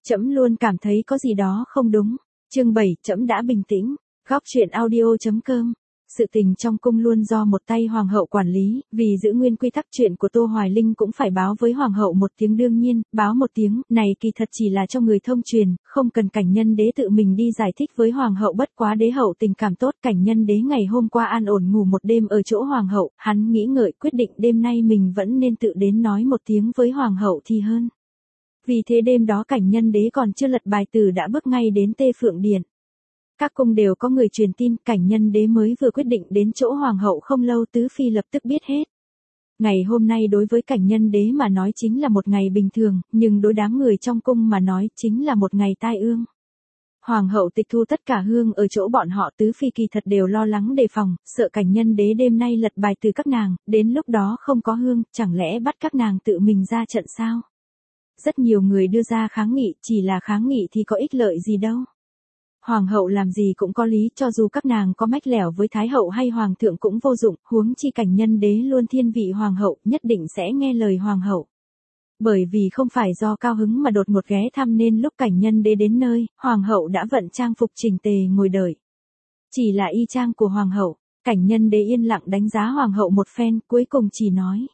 Trẫm luôn cảm thấy có gì đó không đúng. Chương 7, trẫm đã bình tĩnh. Góc truyện audio.com. Sự tình trong cung luôn do một tay hoàng hậu quản lý, vì giữ nguyên quy tắc chuyện của Tô Hoài Linh cũng phải báo với hoàng hậu một tiếng, đương nhiên, báo một tiếng này kỳ thật chỉ là cho người thông truyền, không cần Cảnh Nhân Đế tự mình đi giải thích với hoàng hậu, bất quá đế hậu tình cảm tốt, Cảnh Nhân Đế ngày hôm qua an ổn ngủ một đêm ở chỗ hoàng hậu, hắn nghĩ ngợi quyết định đêm nay mình vẫn nên tự đến nói một tiếng với hoàng hậu thì hơn. Vì thế đêm đó Cảnh Nhân Đế còn chưa lật bài từ đã bước ngay đến Tê Phượng Điện. Các cung đều có người truyền tin, Cảnh Nhân Đế mới vừa quyết định đến chỗ hoàng hậu không lâu, tứ phi lập tức biết hết. Ngày hôm nay đối với Cảnh Nhân Đế mà nói chính là một ngày bình thường, nhưng đối đám người trong cung mà nói chính là một ngày tai ương. Hoàng hậu tịch thu tất cả hương ở chỗ bọn họ, tứ phi kỳ thật đều lo lắng đề phòng, sợ Cảnh Nhân Đế đêm nay lật bài từ các nàng, đến lúc đó không có hương, chẳng lẽ bắt các nàng tự mình ra trận sao? Rất nhiều người đưa ra kháng nghị, chỉ là kháng nghị thì có ích lợi gì đâu. Hoàng hậu làm gì cũng có lý, cho dù các nàng có mách lẻo với thái hậu hay hoàng thượng cũng vô dụng, huống chi Cảnh Nhân Đế luôn thiên vị hoàng hậu, nhất định sẽ nghe lời hoàng hậu. Bởi vì không phải do cao hứng mà đột ngột ghé thăm nên lúc Cảnh Nhân Đế đến nơi, hoàng hậu đã vận trang phục chỉnh tề ngồi đợi. Chỉ là y trang của hoàng hậu, Cảnh Nhân Đế yên lặng đánh giá hoàng hậu một phen, cuối cùng chỉ nói: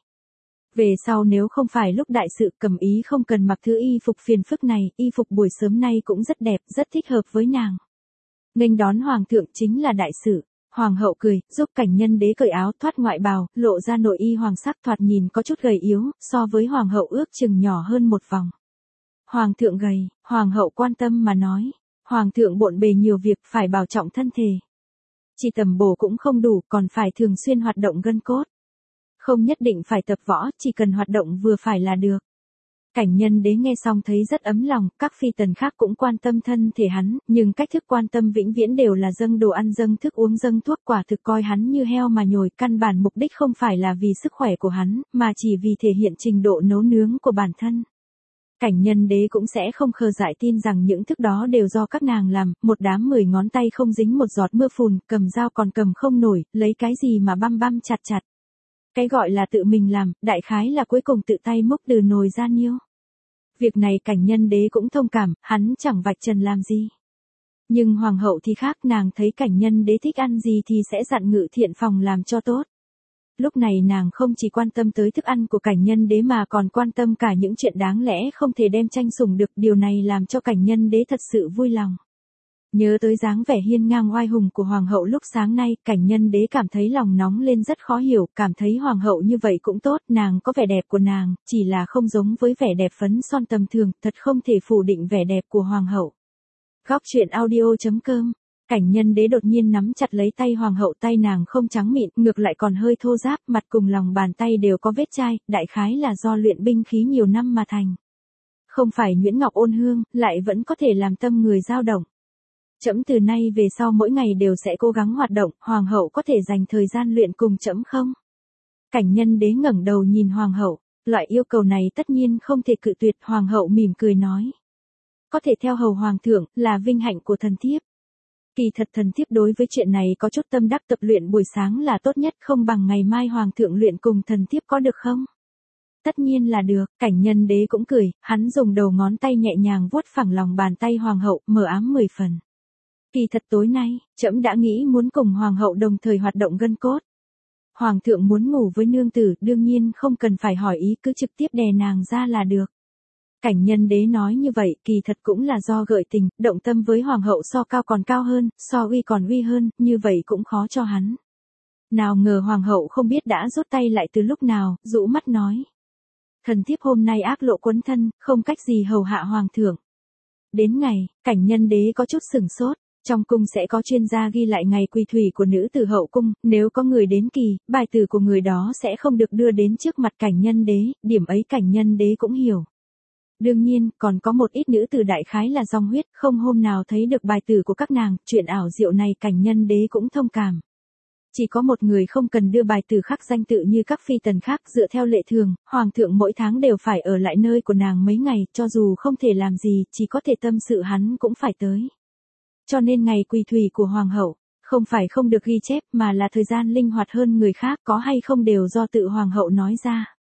về sau nếu không phải lúc đại sự, Cẩm Ý không cần mặc thứ y phục phiền phức này, y phục buổi sớm nay cũng rất đẹp, rất thích hợp với nàng. Nghênh đón hoàng thượng chính là đại sự. Hoàng hậu cười, giúp Cảnh Nhân Đế cởi áo thoát ngoại bào, lộ ra nội y hoàng sắc, thoạt nhìn có chút gầy yếu, so với hoàng hậu ước chừng nhỏ hơn một vòng. Hoàng thượng gầy, hoàng hậu quan tâm mà nói, hoàng thượng bộn bề nhiều việc, phải bảo trọng thân thể. Chỉ tầm bổ cũng không đủ, còn phải thường xuyên hoạt động gân cốt. Không nhất định phải tập võ, chỉ cần hoạt động vừa phải là được. Cảnh Nhân Đế nghe xong thấy rất ấm lòng, các phi tần khác cũng quan tâm thân thể hắn, nhưng cách thức quan tâm vĩnh viễn đều là dâng đồ ăn, dâng thức uống, dâng thuốc, quả thực coi hắn như heo mà nhồi, căn bản mục đích không phải là vì sức khỏe của hắn, mà chỉ vì thể hiện trình độ nấu nướng của bản thân. Cảnh Nhân Đế cũng sẽ không khờ dại tin rằng những thức đó đều do các nàng làm, một đám 10 ngón tay không dính một giọt mưa phùn, cầm dao còn cầm không nổi, lấy cái gì mà băm băm chặt chặt. Cái gọi là tự mình làm, đại khái là cuối cùng tự tay múc từ nồi ra niêu. Việc này Cảnh Nhân Đế cũng thông cảm, hắn chẳng vạch trần làm gì. Nhưng hoàng hậu thì khác, nàng thấy Cảnh Nhân Đế thích ăn gì thì sẽ dặn ngự thiện phòng làm cho tốt. Lúc này nàng không chỉ quan tâm tới thức ăn của Cảnh Nhân Đế mà còn quan tâm cả những chuyện đáng lẽ không thể đem tranh sủng được, điều này làm cho Cảnh Nhân Đế thật sự vui lòng. Nhớ tới dáng vẻ hiên ngang oai hùng của hoàng hậu lúc sáng nay, Cảnh Nhân Đế cảm thấy lòng nóng lên rất khó hiểu, cảm thấy hoàng hậu như vậy cũng tốt, nàng có vẻ đẹp của nàng, chỉ là không giống với vẻ đẹp phấn son tầm thường, thật không thể phủ định vẻ đẹp của hoàng hậu. Góc truyện audio.com. Cảnh Nhân Đế đột nhiên nắm chặt lấy tay hoàng hậu, tay nàng không trắng mịn, ngược lại còn hơi thô ráp, mặt cùng lòng bàn tay đều có vết chai, đại khái là do luyện binh khí nhiều năm mà thành. Không phải nhuyễn ngọc ôn hương, lại vẫn có thể làm tâm người dao động. Trẫm từ nay về sau mỗi ngày đều sẽ cố gắng hoạt động, hoàng hậu có thể dành thời gian luyện cùng trẫm không? Cảnh Nhân Đế ngẩng đầu nhìn hoàng hậu, loại yêu cầu này tất nhiên không thể cự tuyệt, hoàng hậu mỉm cười nói. Có thể theo hầu hoàng thượng, là vinh hạnh của thần thiếp. Kỳ thật thần thiếp đối với chuyện này có chút tâm đắc, tập luyện buổi sáng là tốt nhất, không bằng ngày mai hoàng thượng luyện cùng thần thiếp có được không? Tất nhiên là được, Cảnh Nhân Đế cũng cười, hắn dùng đầu ngón tay nhẹ nhàng vuốt phẳng lòng bàn tay hoàng hậu, mờ ám 10 phần. Kỳ thật tối nay, trẫm đã nghĩ muốn cùng hoàng hậu đồng thời hoạt động gân cốt. Hoàng thượng muốn ngủ với nương tử, đương nhiên không cần phải hỏi ý, cứ trực tiếp đè nàng ra là được. Cảnh Nhân Đế nói như vậy, kỳ thật cũng là do gợi tình, động tâm với hoàng hậu so cao còn cao hơn, so uy còn uy hơn, như vậy cũng khó cho hắn. Nào ngờ hoàng hậu không biết đã rút tay lại từ lúc nào, rũ mắt nói. Thần thiếp hôm nay ác lộ quấn thân, không cách gì hầu hạ hoàng thượng. Đến ngày, Cảnh Nhân Đế có chút sửng sốt. Trong cung sẽ có chuyên gia ghi lại ngày quy thủy của nữ tử hậu cung, nếu có người đến kỳ, bài tử của người đó sẽ không được đưa đến trước mặt Cảnh Nhân Đế, điểm ấy Cảnh Nhân Đế cũng hiểu. Đương nhiên, còn có một ít nữ tử đại khái là dòng huyết, không hôm nào thấy được bài tử của các nàng, chuyện ảo diệu này Cảnh Nhân Đế cũng thông cảm. Chỉ có một người không cần đưa bài tử khắc danh tự như các phi tần khác, dựa theo lệ thường, hoàng thượng mỗi tháng đều phải ở lại nơi của nàng mấy ngày, cho dù không thể làm gì, chỉ có thể tâm sự hắn cũng phải tới. Cho nên ngày quỳ thủy của hoàng hậu, không phải không được ghi chép mà là thời gian linh hoạt hơn người khác, có hay không đều do tự hoàng hậu nói ra.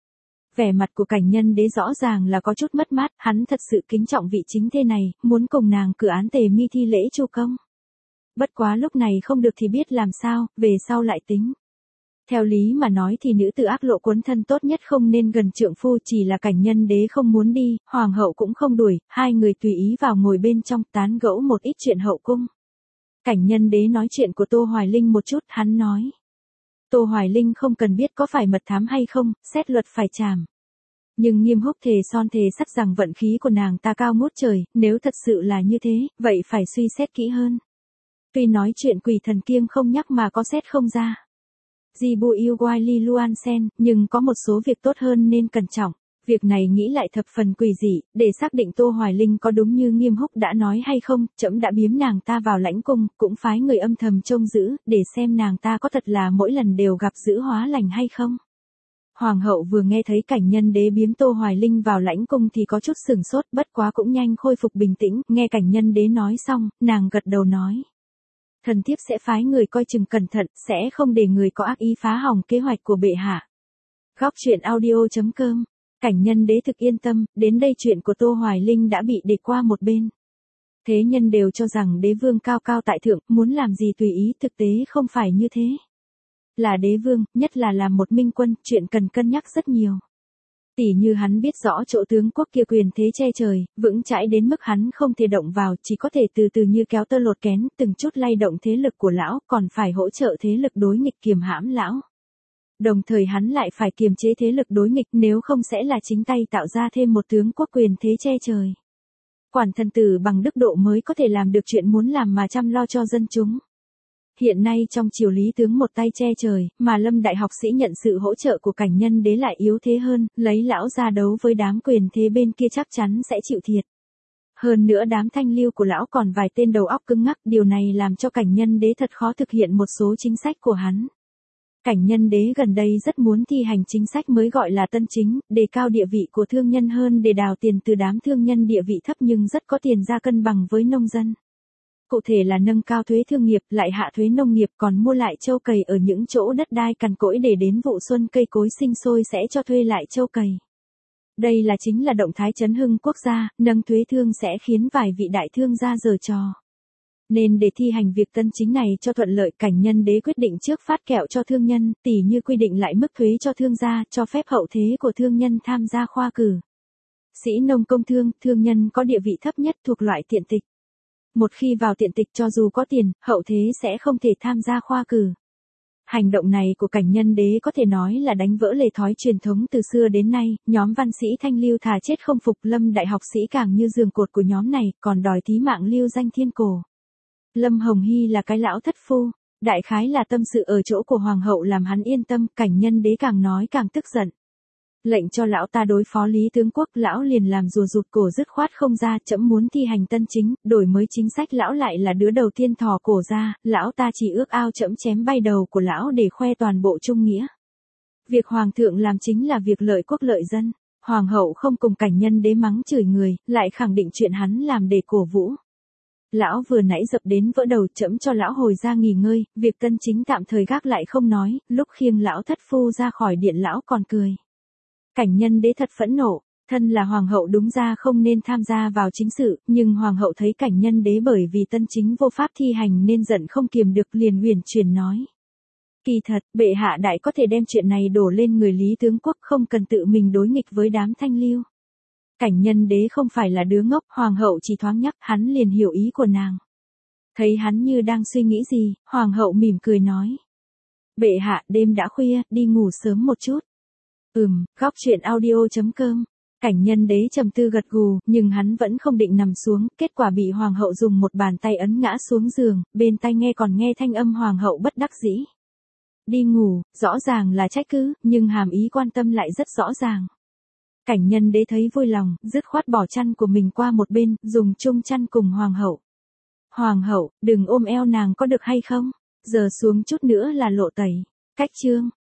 Vẻ mặt của Cảnh Nhân Đế rõ ràng là có chút mất mát, hắn thật sự kính trọng vị chính thê này, muốn cùng nàng cử án tề mi thi lễ chu công. Bất quá lúc này không được thì biết làm sao, về sau lại tính. Theo lý mà nói thì nữ tử ác lộ cuốn thân tốt nhất không nên gần trượng phu, chỉ là Cảnh Nhân Đế không muốn đi, hoàng hậu cũng không đuổi, hai người tùy ý vào ngồi bên trong tán gẫu một ít chuyện hậu cung. Cảnh Nhân Đế nói chuyện của Tô Hoài Linh một chút, hắn nói. Tô Hoài Linh không cần biết có phải mật thám hay không, xét luật phải trảm. Nhưng Nghiêm Húc thề son thề sắt rằng vận khí của nàng ta cao ngút trời, nếu thật sự là như thế, vậy phải suy xét kỹ hơn. Tuy nói chuyện quỷ thần kiêng không nhắc mà có xét không ra. Jibu yêu Wai Li Luan Sen, nhưng có một số việc tốt hơn nên cẩn trọng. Việc này nghĩ lại thập phần quỷ dị, để xác định Tô Hoài Linh có đúng như Nghiêm Húc đã nói hay không, trẫm đã biếm nàng ta vào lãnh cung, cũng phái người âm thầm trông giữ, để xem nàng ta có thật là mỗi lần đều gặp giữ hóa lành hay không. Hoàng hậu vừa nghe thấy Cảnh Nhân Đế biếm Tô Hoài Linh vào lãnh cung thì có chút sửng sốt, bất quá cũng nhanh khôi phục bình tĩnh, nghe Cảnh Nhân Đế nói xong, nàng gật đầu nói. Thần thiếp sẽ phái người coi chừng cẩn thận, sẽ không để người có ác ý phá hỏng kế hoạch của bệ hạ. Góc truyện audio.com. Cảnh Nhân Đế thực yên tâm, đến đây chuyện của Tô Hoài Linh đã bị để qua một bên. Thế nhân đều cho rằng đế vương cao cao tại thượng, muốn làm gì tùy ý, thực tế không phải như thế. Là đế vương, nhất là làm một minh quân, chuyện cần cân nhắc rất nhiều. Tỉ như hắn biết rõ chỗ tướng quốc kia quyền thế che trời, vững chãi đến mức hắn không thể động vào, chỉ có thể từ từ như kéo tơ lột kén, từng chút lay động thế lực của lão, còn phải hỗ trợ thế lực đối nghịch kiềm hãm lão. Đồng thời hắn lại phải kiềm chế thế lực đối nghịch, nếu không sẽ là chính tay tạo ra thêm một tướng quốc quyền thế che trời. Quản thần tử bằng đức độ mới có thể làm được chuyện muốn làm mà chăm lo cho dân chúng. Hiện nay trong triều lý tướng một tay che trời, mà Lâm đại học sĩ nhận sự hỗ trợ của Cảnh Nhân Đế lại yếu thế hơn, lấy lão ra đấu với đám quyền thế bên kia chắc chắn sẽ chịu thiệt. Hơn nữa đám thanh lưu của lão còn vài tên đầu óc cứng ngắc, điều này làm cho Cảnh Nhân Đế thật khó thực hiện một số chính sách của hắn. Cảnh Nhân Đế gần đây rất muốn thi hành chính sách mới gọi là tân chính, đề cao địa vị của thương nhân hơn để đào tiền từ đám thương nhân địa vị thấp nhưng rất có tiền ra cân bằng với nông dân. Cụ thể là nâng cao thuế thương nghiệp, lại hạ thuế nông nghiệp, còn mua lại trâu cày ở những chỗ đất đai cằn cỗi để đến vụ xuân cây cối sinh sôi sẽ cho thuê lại trâu cày. Đây chính là động thái chấn hưng quốc gia, nâng thuế thương sẽ khiến vài vị đại thương gia giở trò. Nên để thi hành việc tân chính này cho thuận lợi, Cảnh Nhân Đế quyết định trước phát kẹo cho thương nhân, tỉ như quy định lại mức thuế cho thương gia, cho phép hậu thế của thương nhân tham gia khoa cử. Sĩ nông công thương, thương nhân có địa vị thấp nhất thuộc loại tiện tịch. Một khi vào tiện tịch cho dù có tiền, hậu thế sẽ không thể tham gia khoa cử. Hành động này của Cảnh Nhân Đế có thể nói là đánh vỡ lề thói truyền thống từ xưa đến nay, nhóm văn sĩ thanh lưu thà chết không phục, Lâm đại học sĩ càng như giường cột của nhóm này, còn đòi thí mạng lưu danh thiên cổ. Lâm Hồng Hy là cái lão thất phu, đại khái là tâm sự ở chỗ của hoàng hậu làm hắn yên tâm, Cảnh Nhân Đế càng nói càng tức giận. Lệnh cho lão ta đối phó Lý tướng quốc, lão liền làm rùa rụt cổ dứt khoát không ra, trẫm muốn thi hành tân chính, đổi mới chính sách, lão lại là đứa đầu tiên thò cổ ra, lão ta chỉ ước ao trẫm chém bay đầu của lão để khoe toàn bộ trung nghĩa. Việc hoàng thượng làm chính là việc lợi quốc lợi dân, hoàng hậu không cùng Cảnh Nhân Đế mắng chửi người, lại khẳng định chuyện hắn làm để cổ vũ. Lão vừa nãy dập đến vỡ đầu, trẫm cho lão hồi ra nghỉ ngơi, việc tân chính tạm thời gác lại không nói, lúc khiêng lão thất phu ra khỏi điện lão còn cười. Cảnh Nhân Đế thật phẫn nộ, thân là hoàng hậu đúng ra không nên tham gia vào chính sự, nhưng hoàng hậu thấy Cảnh Nhân Đế bởi vì tân chính vô pháp thi hành nên giận không kiềm được, liền huyền chuyển nói. Kỳ thật, bệ hạ đại có thể đem chuyện này đổ lên người Lý tướng quốc, không cần tự mình đối nghịch với đám thanh lưu. Cảnh Nhân Đế không phải là đứa ngốc, hoàng hậu chỉ thoáng nhắc, hắn liền hiểu ý của nàng. Thấy hắn như đang suy nghĩ gì, hoàng hậu mỉm cười nói. Bệ hạ, đêm đã khuya, đi ngủ sớm một chút. Góc truyện audio.com. Cảnh Nhân Đế trầm tư gật gù, nhưng hắn vẫn không định nằm xuống, kết quả bị hoàng hậu dùng một bàn tay ấn ngã xuống giường, bên tai nghe còn nghe thanh âm hoàng hậu bất đắc dĩ. Đi ngủ, rõ ràng là trách cứ, nhưng hàm ý quan tâm lại rất rõ ràng. Cảnh Nhân Đế thấy vui lòng, dứt khoát bỏ chăn của mình qua một bên, dùng chung chăn cùng hoàng hậu. Hoàng hậu, đừng ôm eo nàng có được hay không? Giờ xuống chút nữa là lộ tẩy. Cách chương.